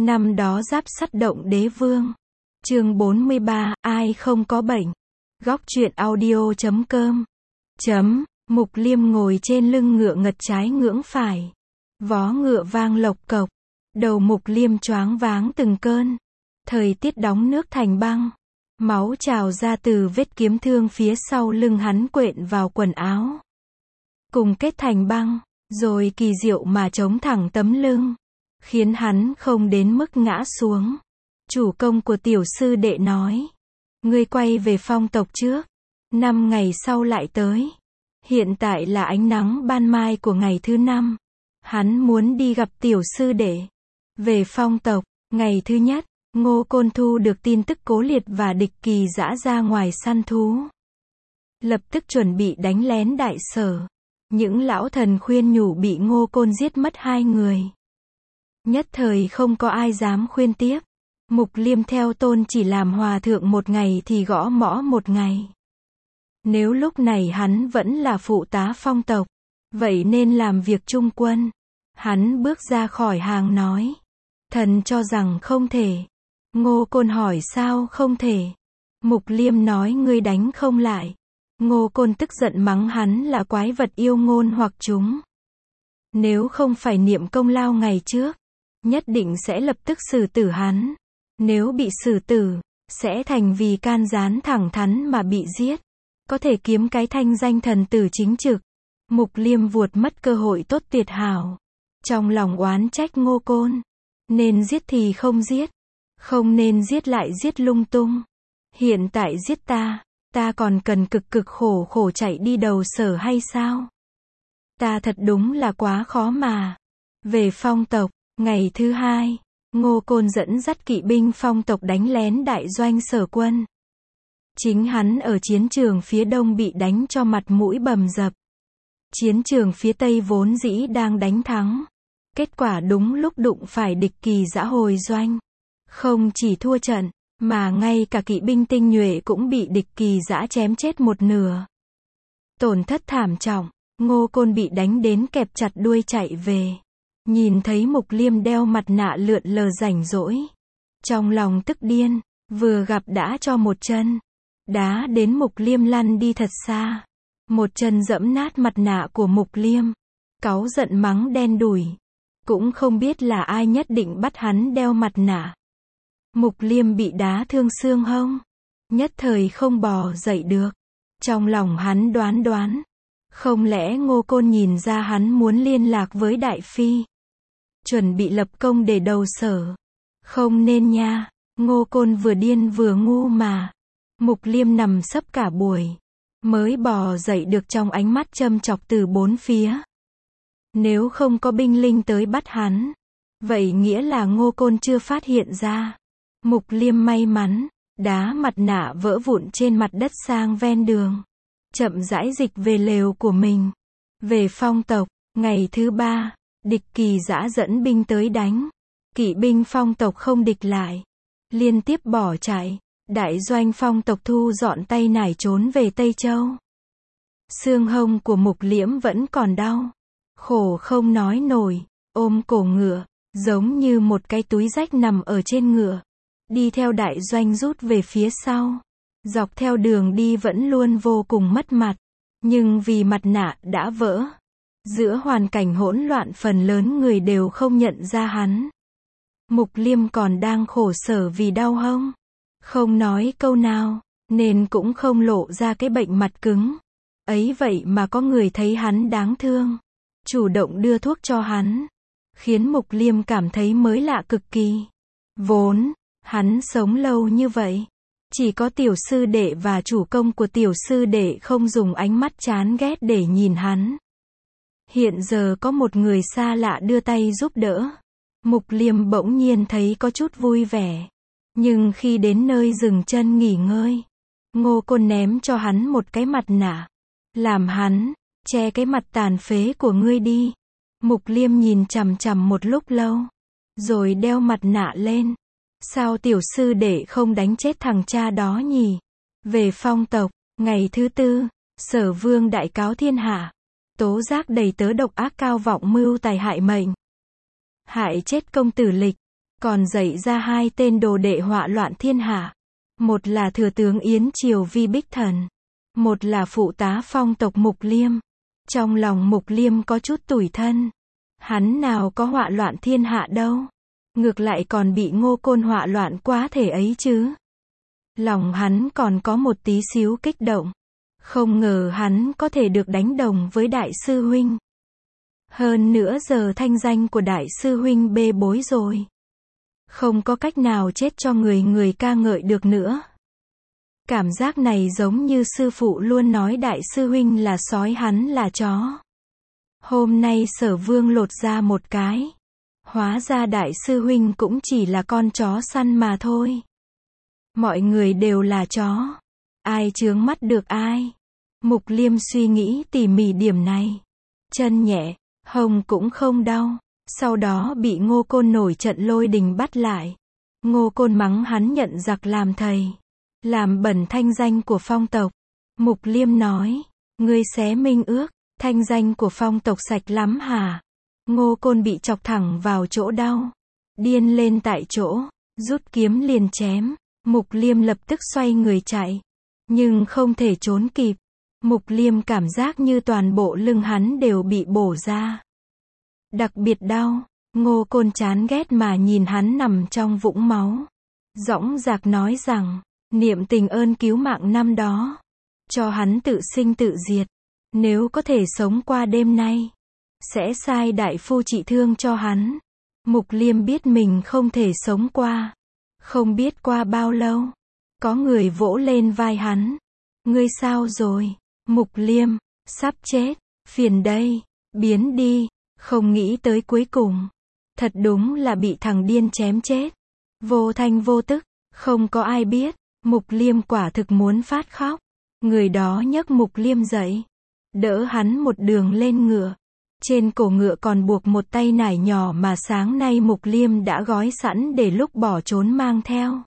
Năm đó Giáp Sắt động đế vương. Chương 43, ai không có bệnh. Góc truyện audio.com. Mục Liêm ngồi trên lưng ngựa ngật trái ngưỡng phải. Vó ngựa vang lộc cộc. Đầu Mục Liêm choáng váng từng cơn. Thời tiết đóng nước thành băng. Máu trào ra từ vết kiếm thương phía sau lưng hắn quện vào quần áo. Cùng kết thành băng, rồi kỳ diệu mà chống thẳng tấm lưng. Khiến hắn không đến mức ngã xuống. Chủ công của tiểu sư đệ nói. Ngươi quay về phong tộc trước. 5 ngày sau lại tới. Hiện tại là ánh nắng ban mai của ngày thứ 5. Hắn muốn đi gặp tiểu sư đệ. Về phong tộc, ngày thứ nhất, Ngô Côn thu được tin tức Cố Liệt và Địch Kỳ dã ra ngoài săn thú. Lập tức chuẩn bị đánh lén đại sở. Những lão thần khuyên nhủ bị Ngô Côn giết mất 2 người. Nhất thời không có ai dám khuyên tiếp. Mục Liêm theo tôn chỉ làm hòa thượng 1 ngày thì gõ mõ 1 ngày. Nếu lúc này hắn vẫn là phụ tá phong tộc, vậy nên làm việc trung quân. Hắn bước ra khỏi hàng nói. Thần cho rằng không thể. Ngô Côn hỏi sao không thể. Mục Liêm nói ngươi đánh không lại. Ngô Côn tức giận mắng hắn là quái vật yêu ngôn hoặc chúng. Nếu không phải niệm công lao ngày trước, nhất định sẽ lập tức xử tử hắn. Nếu bị xử tử, sẽ thành vì can gián thẳng thắn mà bị giết. Có thể kiếm cái thanh danh thần tử chính trực. Mục Liêm vuột mất cơ hội tốt tuyệt hảo. Trong lòng oán trách Ngô Côn. Nên giết thì không giết. Không nên giết lại giết lung tung. Hiện tại giết ta còn cần cực khổ chạy đi đầu sở hay sao? Ta thật đúng là quá khó mà. Về phong tộc, ngày thứ 2, Ngô Côn dẫn dắt kỵ binh phong tộc đánh lén đại doanh sở quân. Chính hắn ở chiến trường phía đông bị đánh cho mặt mũi bầm dập. Chiến trường phía tây vốn dĩ đang đánh thắng. Kết quả đúng lúc đụng phải Địch Kỳ dã hồi doanh. Không chỉ thua trận, mà ngay cả kỵ binh tinh nhuệ cũng bị Địch Kỳ dã chém chết 1/2. Tổn thất thảm trọng, Ngô Côn bị đánh đến kẹp chặt đuôi chạy về. Nhìn thấy Mục Liêm đeo mặt nạ lượn lờ rảnh rỗi. Trong lòng tức điên, vừa gặp đã cho một chân. Đá đến Mục Liêm lăn đi thật xa. Một chân dẫm nát mặt nạ của Mục Liêm. Cáu giận mắng đen đủi. Cũng không biết là ai nhất định bắt hắn đeo mặt nạ. Mục Liêm bị đá thương xương hông. Nhất thời không bò dậy được. Trong lòng hắn đoán. Không lẽ Ngô Côn nhìn ra hắn muốn liên lạc với Đại Phi. Chuẩn bị lập công để đầu sở. Không nên nha. Ngô Côn vừa điên vừa ngu mà. Mục Liêm nằm sấp cả buổi. Mới bò dậy được trong ánh mắt châm chọc từ 4 phía. Nếu không có binh linh tới bắt hắn. Vậy nghĩa là Ngô Côn chưa phát hiện ra. Mục Liêm may mắn. Đá mặt nạ vỡ vụn trên mặt đất sang ven đường. Chậm rãi dịch về lều của mình. Về phong tộc, ngày thứ 3, Địch Kỳ dã dẫn binh tới đánh. Kỵ binh phong tộc không địch lại. Liên tiếp bỏ chạy. Đại doanh phong tộc thu dọn tay nải trốn về Tây Châu. Xương hông của Mục Liễm vẫn còn đau. Khổ không nói nổi. Ôm cổ ngựa. Giống như một cái túi rách nằm ở trên ngựa. Đi theo đại doanh rút về phía sau. Dọc theo đường đi vẫn luôn vô cùng mất mặt. Nhưng vì mặt nạ đã vỡ. Giữa hoàn cảnh hỗn loạn phần lớn người đều không nhận ra hắn. Mục Liêm còn đang khổ sở vì đau hông. Không nói câu nào. Nên cũng không lộ ra cái bệnh mặt cứng. Ấy vậy mà có người thấy hắn đáng thương. Chủ động đưa thuốc cho hắn. Khiến Mục Liêm cảm thấy mới lạ cực kỳ. Vốn, hắn sống lâu như vậy. Chỉ có tiểu sư đệ và chủ công của tiểu sư đệ không dùng ánh mắt chán ghét để nhìn hắn. Hiện giờ có một người xa lạ đưa tay giúp đỡ. Mục Liêm bỗng nhiên thấy có chút vui vẻ. Nhưng khi đến nơi dừng chân nghỉ ngơi, Ngô Côn ném cho hắn một cái mặt nạ. Làm hắn, che cái mặt tàn phế của ngươi đi. Mục Liêm nhìn chằm một lúc lâu. Rồi đeo mặt nạ lên. Sao tiểu sư đệ không đánh chết thằng cha đó nhỉ? Về phong tộc, ngày thứ 4, Sở Vương đại cáo thiên hạ. Tố giác đầy tớ độc ác cao vọng mưu tài hại mệnh. Hại chết công tử Lịch. còn dạy ra hai tên đồ đệ họa loạn thiên hạ. Một là thừa tướng Yến Triều Vi Bích Thần, một là phụ tá phong tộc Mục Liêm. Trong lòng Mục Liêm có chút tủi thân. Hắn nào có họa loạn thiên hạ đâu. Ngược lại còn bị Ngô Côn họa loạn quá thể ấy chứ. Lòng hắn còn có một tí xíu kích động. Không ngờ hắn có thể được đánh đồng với đại sư huynh. Hơn nữa giờ thanh danh của đại sư huynh bê bối rồi. Không có cách nào chết cho người ca ngợi được nữa. Cảm giác này giống như sư phụ luôn nói đại sư huynh là sói, hắn là chó. Hôm nay Sở Vương lột ra một cái. Hóa ra đại sư huynh cũng chỉ là con chó săn mà thôi. Mọi người đều là chó. Ai chướng mắt được ai. Mục Liêm suy nghĩ tỉ mỉ điểm này. Chân nhẹ, hông cũng không đau. Sau đó bị Ngô Côn nổi trận lôi đình bắt lại. Ngô Côn mắng hắn nhận giặc làm thầy. Làm bẩn thanh danh của phong tộc. Mục Liêm nói, ngươi xé minh ước, thanh danh của phong tộc sạch lắm hả? Ngô Côn bị chọc thẳng vào chỗ đau. Điên lên tại chỗ, rút kiếm liền chém. Mục Liêm lập tức xoay người chạy. Nhưng không thể trốn kịp. Mục Liêm cảm giác như toàn bộ lưng hắn đều bị bổ ra. Đặc biệt đau. Ngô Côn chán ghét mà nhìn hắn nằm trong vũng máu. Dõng dạc nói rằng, niệm tình ơn cứu mạng năm đó. Cho hắn tự sinh tự diệt. Nếu có thể sống qua đêm nay, sẽ sai đại phu trị thương cho hắn. Mục Liêm biết mình không thể sống qua. Không biết qua bao lâu. Có người vỗ lên vai hắn. Ngươi sao rồi? Mục Liêm, sắp chết. Phiền đây. Biến đi. Không nghĩ tới cuối cùng. Thật đúng là bị thằng điên chém chết. Vô thanh vô tức. Không có ai biết. Mục Liêm quả thực muốn phát khóc. Người đó nhấc Mục Liêm dậy. Đỡ hắn một đường lên ngựa. Trên cổ ngựa còn buộc một tay nải nhỏ mà sáng nay Mục Liêm đã gói sẵn để lúc bỏ trốn mang theo.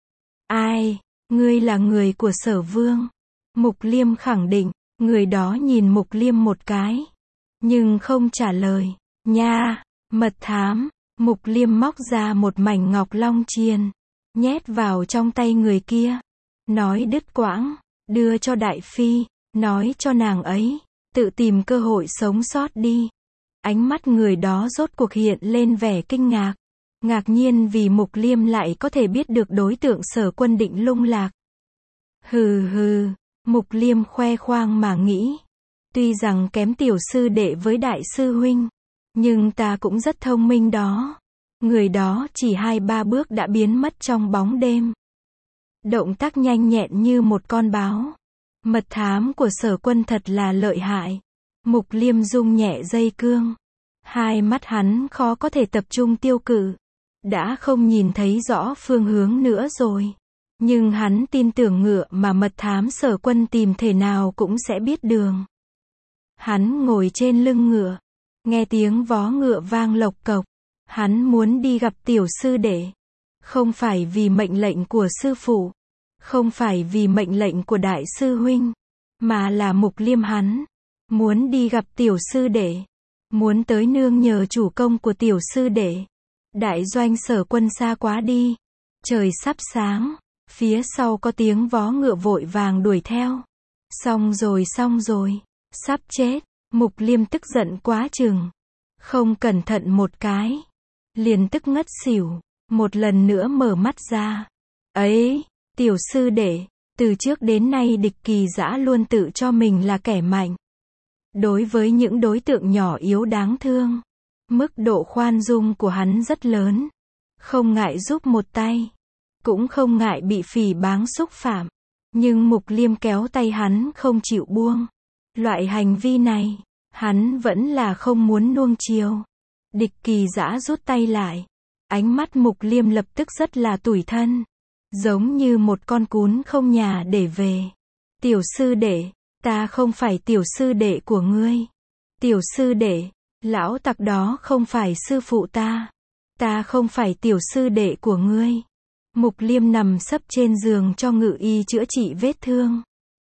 Ai? Ngươi là người của Sở Vương. Mục Liêm khẳng định. Người đó nhìn Mục Liêm một cái. Nhưng không trả lời. Nha, mật thám. Mục Liêm móc ra một mảnh ngọc long chiên. Nhét vào trong tay người kia. Nói đứt quãng. Đưa cho Đại Phi. Nói cho nàng ấy. Tự tìm cơ hội sống sót đi. Ánh mắt người đó rốt cuộc hiện lên vẻ kinh ngạc. Ngạc nhiên vì Mục Liêm lại có thể biết được đối tượng Sở Quân định lung lạc. Hừ hừ. Mục Liêm khoe khoang mà nghĩ. Tuy rằng kém tiểu sư đệ với đại sư huynh. Nhưng ta cũng rất thông minh đó. Người đó chỉ 2-3 bước đã biến mất trong bóng đêm. Động tác nhanh nhẹn như một con báo. Mật thám của Sở Quân thật là lợi hại. Mục Liêm rung nhẹ dây cương. Hai mắt hắn khó có thể tập trung tiêu cự. Đã không nhìn thấy rõ phương hướng nữa rồi. Nhưng hắn tin tưởng ngựa mà mật thám Sở Quân tìm thể nào cũng sẽ biết đường. Hắn ngồi trên lưng ngựa. Nghe tiếng vó ngựa vang lộc cộc. Hắn muốn đi gặp tiểu sư đệ. Không phải vì mệnh lệnh của sư phụ. Không phải vì mệnh lệnh của đại sư huynh. Mà là Mục Liêm hắn. Muốn đi gặp tiểu sư đệ. Muốn tới nương nhờ chủ công của tiểu sư đệ. Đại doanh Sở Quân xa quá đi. Trời sắp sáng. Phía sau có tiếng vó ngựa vội vàng đuổi theo. Xong rồi. Sắp chết. Mục Liêm tức giận quá chừng. Không cẩn thận một cái. Liền tức ngất xỉu. Một lần nữa mở mắt ra. Ấy, tiểu sư đệ. Từ trước đến nay Địch Kỳ Dã luôn tự cho mình là kẻ mạnh. Đối với những đối tượng nhỏ yếu đáng thương. Mức độ khoan dung của hắn rất lớn. Không ngại giúp một tay. Cũng không ngại bị phỉ báng xúc phạm. Nhưng Mục Liêm kéo tay hắn không chịu buông. Loại hành vi này, hắn vẫn là không muốn nuông chiều. Địch Kỳ Dã rút tay lại. Ánh mắt Mục Liêm lập tức rất là tủi thân. Giống như một con cún không nhà để về. Tiểu sư đệ, ta không phải tiểu sư đệ của ngươi. Tiểu sư đệ, lão tặc đó không phải sư phụ ta. Ta không phải tiểu sư đệ của ngươi. Mục Liêm nằm sấp trên giường cho Ngự Y chữa trị vết thương.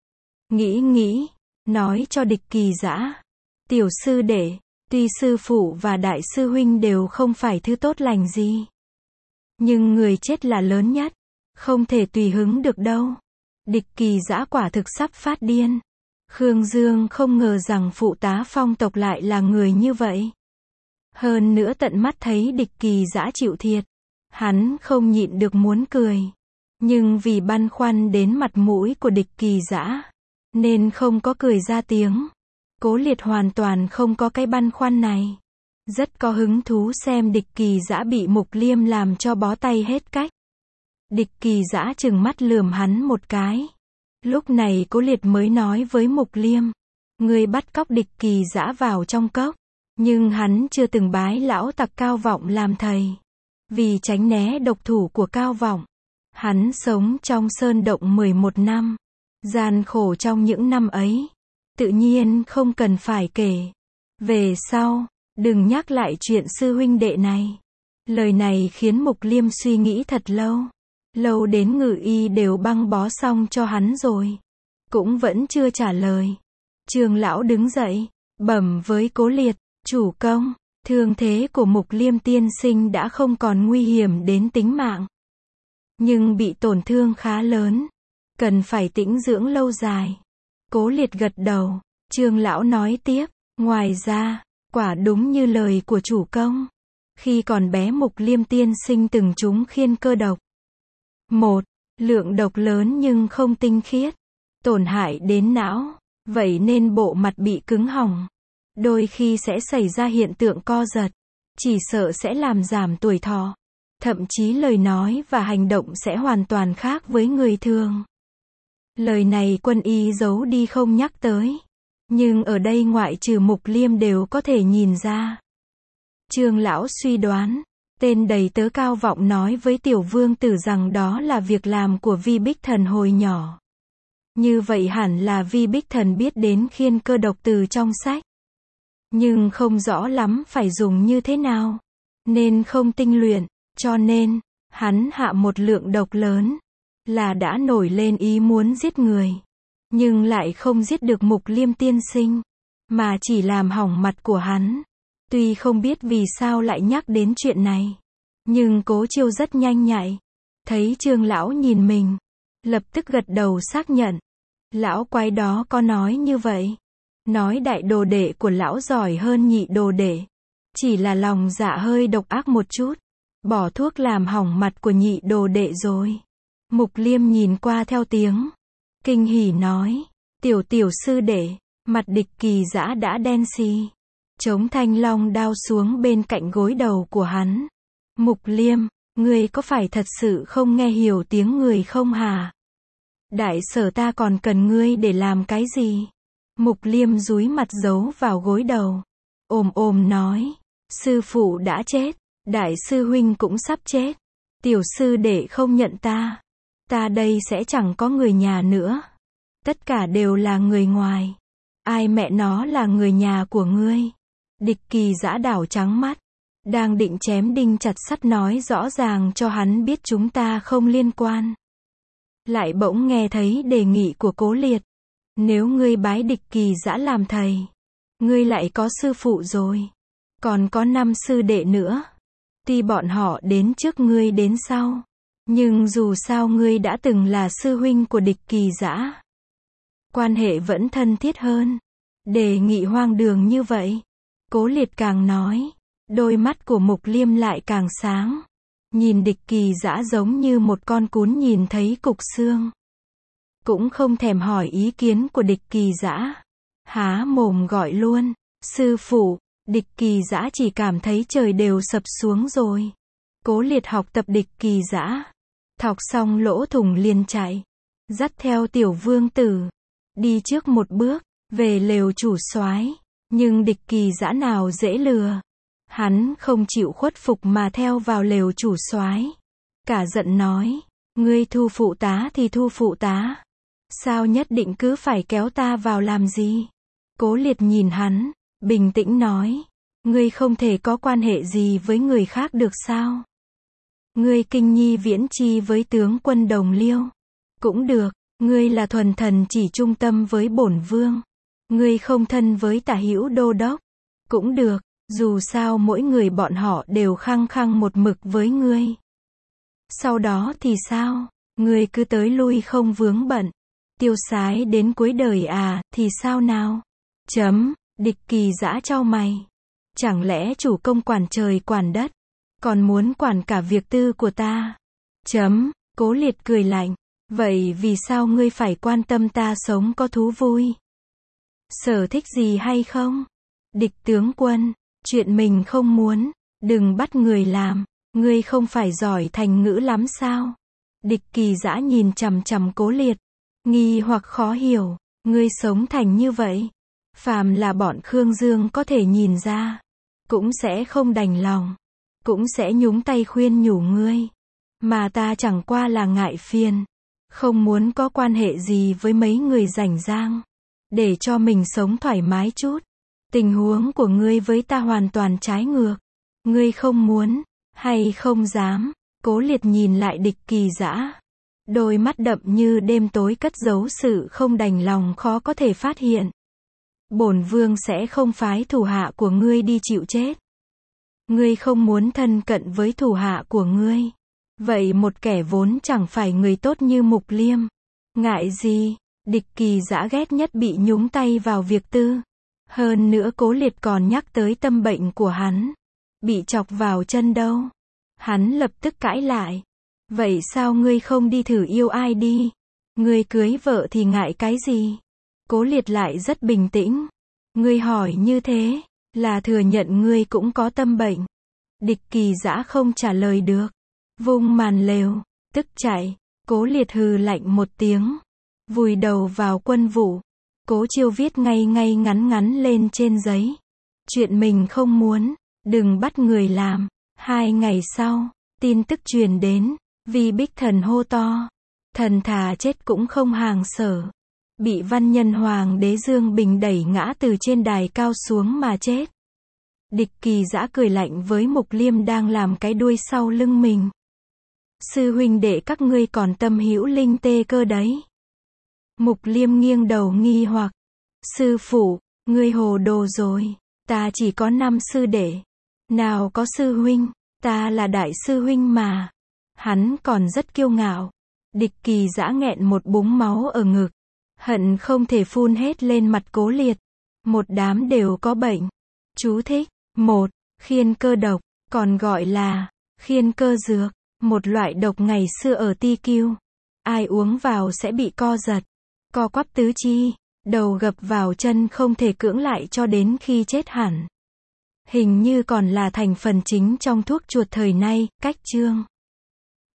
Nghĩ, nói cho Địch Kỳ Dã. Tiểu sư đệ, tuy sư phụ và đại sư huynh đều không phải thứ tốt lành gì. Nhưng người chết là lớn nhất. Không thể tùy hứng được đâu. Địch Kỳ Dã quả thực sắp phát điên. Khương Dương không ngờ rằng phụ tá Phong tộc lại là người như vậy. Hơn nữa tận mắt thấy Địch Kỳ Dã chịu thiệt. Hắn không nhịn được muốn cười. Nhưng vì băn khoăn đến mặt mũi của Địch Kỳ Dã, nên không có cười ra tiếng. Cố Liệt hoàn toàn không có cái băn khoăn này. Rất có hứng thú xem Địch Kỳ Dã bị Mục Liêm làm cho bó tay hết cách. Địch Kỳ Dã trừng mắt lườm hắn một cái. Lúc này Cố Liệt mới nói với Mục Liêm. Ngươi bắt cóc Địch Kỳ Dã vào trong cốc. Nhưng hắn chưa từng bái lão tặc Cao Vọng làm thầy. Vì tránh né độc thủ của Cao Vọng, hắn sống trong sơn động 11 năm. Gian khổ trong những năm ấy. Tự nhiên không cần phải kể. Về sau, đừng nhắc lại chuyện sư huynh đệ này. Lời này khiến Mục Liêm suy nghĩ thật lâu. Lâu đến Ngự Y đều băng bó xong cho hắn rồi. Cũng vẫn chưa trả lời. Trường lão đứng dậy, bẩm với Cố Liệt, chủ công, thương thế của Mục Liêm tiên sinh đã không còn nguy hiểm đến tính mạng. Nhưng bị tổn thương khá lớn. Cần phải tĩnh dưỡng lâu dài. Cố Liệt gật đầu. Trường lão nói tiếp, ngoài ra, quả đúng như lời của chủ công. Khi còn bé Mục Liêm tiên sinh từng trúng khiên cơ độc. Một, lượng độc lớn nhưng không tinh khiết. Tổn hại đến não. Vậy nên bộ mặt bị cứng hỏng. Đôi khi sẽ xảy ra hiện tượng co giật. Chỉ sợ sẽ làm giảm tuổi thọ. Thậm chí lời nói và hành động sẽ hoàn toàn khác với người thường. Lời này Quân Y giấu đi không nhắc tới. Nhưng ở đây ngoại trừ Mục Liêm đều có thể nhìn ra. Trương lão suy đoán. Tên đầy tớ Cao Vọng nói với Tiểu Vương Tử rằng đó là việc làm của Vi Bích Thần hồi nhỏ. Như vậy hẳn là Vi Bích Thần biết đến khiên cơ độc từ trong sách. Nhưng không rõ lắm phải dùng như thế nào. Nên không tinh luyện. Cho nên, hắn hạ một lượng độc lớn. Là đã nổi lên ý muốn giết người. Nhưng lại không giết được Mục Liêm tiên sinh. Mà chỉ làm hỏng mặt của hắn. Tuy không biết vì sao lại nhắc đến chuyện này. Nhưng Cố Chiêu rất nhanh nhạy. Thấy Trương lão nhìn mình. Lập tức gật đầu xác nhận. Lão quái đó có nói như vậy. Nói đại đồ đệ của lão giỏi hơn nhị đồ đệ. Chỉ là lòng dạ hơi độc ác một chút. Bỏ thuốc làm hỏng mặt của nhị đồ đệ rồi. Mục Liêm nhìn qua theo tiếng. Kinh hỉ nói. Tiểu sư đệ. Mặt Địch Kỳ Dã đã đen xì. Chống thanh long đao xuống bên cạnh gối đầu của hắn. Mục Liêm, ngươi có phải thật sự không nghe hiểu tiếng người không hả? Đại sở ta còn cần ngươi để làm cái gì? Mục Liêm dúi mặt giấu vào gối đầu. Ồm nói. Sư phụ đã chết. Đại sư huynh cũng sắp chết. Tiểu sư đệ không nhận ta. Ta đây sẽ chẳng có người nhà nữa. Tất cả đều là người ngoài. Ai mẹ nó là người nhà của ngươi? Địch Kỳ Dã đảo trắng mắt. Đang định chém đinh chặt sắt nói rõ ràng cho hắn biết chúng ta không liên quan. Lại bỗng nghe thấy đề nghị của Cố Liệt. Nếu ngươi bái Địch Kỳ Dã làm thầy, ngươi lại có sư phụ rồi. Còn có 5 sư đệ nữa. Tuy bọn họ đến trước ngươi đến sau. Nhưng dù sao ngươi đã từng là sư huynh của Địch Kỳ Dã. Quan hệ vẫn thân thiết hơn. Đề nghị hoang đường như vậy. Cố Liệt càng nói. Đôi mắt của Mục Liêm lại càng sáng. Nhìn Địch Kỳ Dã giống như một con cún nhìn thấy cục xương. Cũng không thèm hỏi ý kiến của Địch Kỳ Dã. Há mồm gọi luôn. Sư phụ. Địch Kỳ Dã chỉ cảm thấy trời đều sập xuống rồi. Cố Liệt học tập Địch Kỳ Dã. Thọc xong lỗ thủng liền chạy. Dắt theo Tiểu Vương Tử. Đi trước một bước. Về lều chủ soái. Nhưng Địch Kỳ Dã nào dễ lừa. Hắn không chịu khuất phục mà theo vào lều chủ soái. Cả giận nói. Ngươi thu phụ tá thì thu phụ tá. Sao nhất định cứ phải kéo ta vào làm gì? Cố Liệt nhìn hắn. Bình tĩnh nói. Ngươi không thể có quan hệ gì với người khác được sao? Ngươi kinh nhi viễn chi với tướng quân Đồng Liêu. Cũng được. Ngươi là thuần thần chỉ trung tâm với bổn vương. Ngươi không thân với Tả Hữu Đô Đốc. Cũng được. Dù sao mỗi người bọn họ đều khăng khăng một mực với ngươi. Sau đó thì sao? Ngươi cứ tới lui không vướng bận. Tiêu sái đến cuối đời à, thì sao nào? Địch Kỳ Dã chau mày. Chẳng lẽ chủ công quản trời quản đất, còn muốn quản cả việc tư của ta? Cố Liệt cười lạnh. Vậy vì sao ngươi phải quan tâm ta sống có thú vui? Sở thích gì hay không? Địch tướng quân, chuyện mình không muốn, đừng bắt người làm. Ngươi không phải giỏi thành ngữ lắm sao? Địch Kỳ Dã nhìn chằm chằm Cố Liệt, nghi hoặc khó hiểu. Ngươi sống thành như vậy, phàm là bọn Khương Dương có thể nhìn ra, cũng sẽ không đành lòng, cũng sẽ nhúng tay khuyên nhủ ngươi. Mà ta chẳng qua là ngại phiền, không muốn có quan hệ gì với mấy người rảnh rang, để cho mình sống thoải mái chút. Tình huống của ngươi với ta hoàn toàn trái ngược. Ngươi không muốn, hay không dám? Cố Liệt nhìn lại Địch Kỳ Dã, đôi mắt đậm như đêm tối cất giấu sự không đành lòng khó có thể phát hiện. Bổn vương sẽ không phái thủ hạ của ngươi đi chịu chết. Ngươi không muốn thân cận với thủ hạ của ngươi. Vậy một kẻ vốn chẳng phải người tốt như Mục Liêm, ngại gì? Địch Kỳ Dã ghét nhất bị nhúng tay vào việc tư. Hơn nữa Cố Liệt còn nhắc tới tâm bệnh của hắn, bị chọc vào chân đâu. Hắn lập tức cãi lại. Vậy sao ngươi không đi thử yêu ai đi? Ngươi cưới vợ thì ngại cái gì? Cố Liệt lại rất bình tĩnh. Ngươi hỏi như thế, là thừa nhận ngươi cũng có tâm bệnh. Địch Kỳ Dã không trả lời được, vung màn lều, tức chạy. Cố Liệt hừ lạnh một tiếng, vùi đầu vào quân vụ. Cố Chiêu viết ngay ngay ngắn ngắn lên trên giấy. Chuyện mình không muốn, đừng bắt người làm. 2 ngày sau, tin tức truyền đến, Vi Bích Thần hô to. Thần thà chết cũng không hàng sở. Bị văn nhân Hoàng đế Dương Bình đẩy ngã từ trên đài cao xuống mà chết. Địch Kỳ Dã cười lạnh với Mục Liêm đang làm cái đuôi sau lưng mình. Sư huynh đệ các ngươi còn tâm hữu linh tê cơ đấy. Mục Liêm nghiêng đầu nghi hoặc. Sư phụ, ngươi hồ đồ rồi. Ta chỉ có 5 sư đệ. Nào có sư huynh, ta là đại sư huynh mà. Hắn còn rất kiêu ngạo. Địch Kỳ Dã nghẹn một búng máu ở ngực, hận không thể phun hết lên mặt Cố Liệt. Một đám đều có bệnh. Chú thích: 1. Khiên cơ độc, còn gọi là khiên cơ dược, một loại độc ngày xưa ở Ti Kiêu. Ai uống vào sẽ bị co giật, co quắp tứ chi, đầu gập vào chân không thể cưỡng lại cho đến khi chết hẳn. Hình như còn là thành phần chính trong thuốc chuột thời nay. Cách chương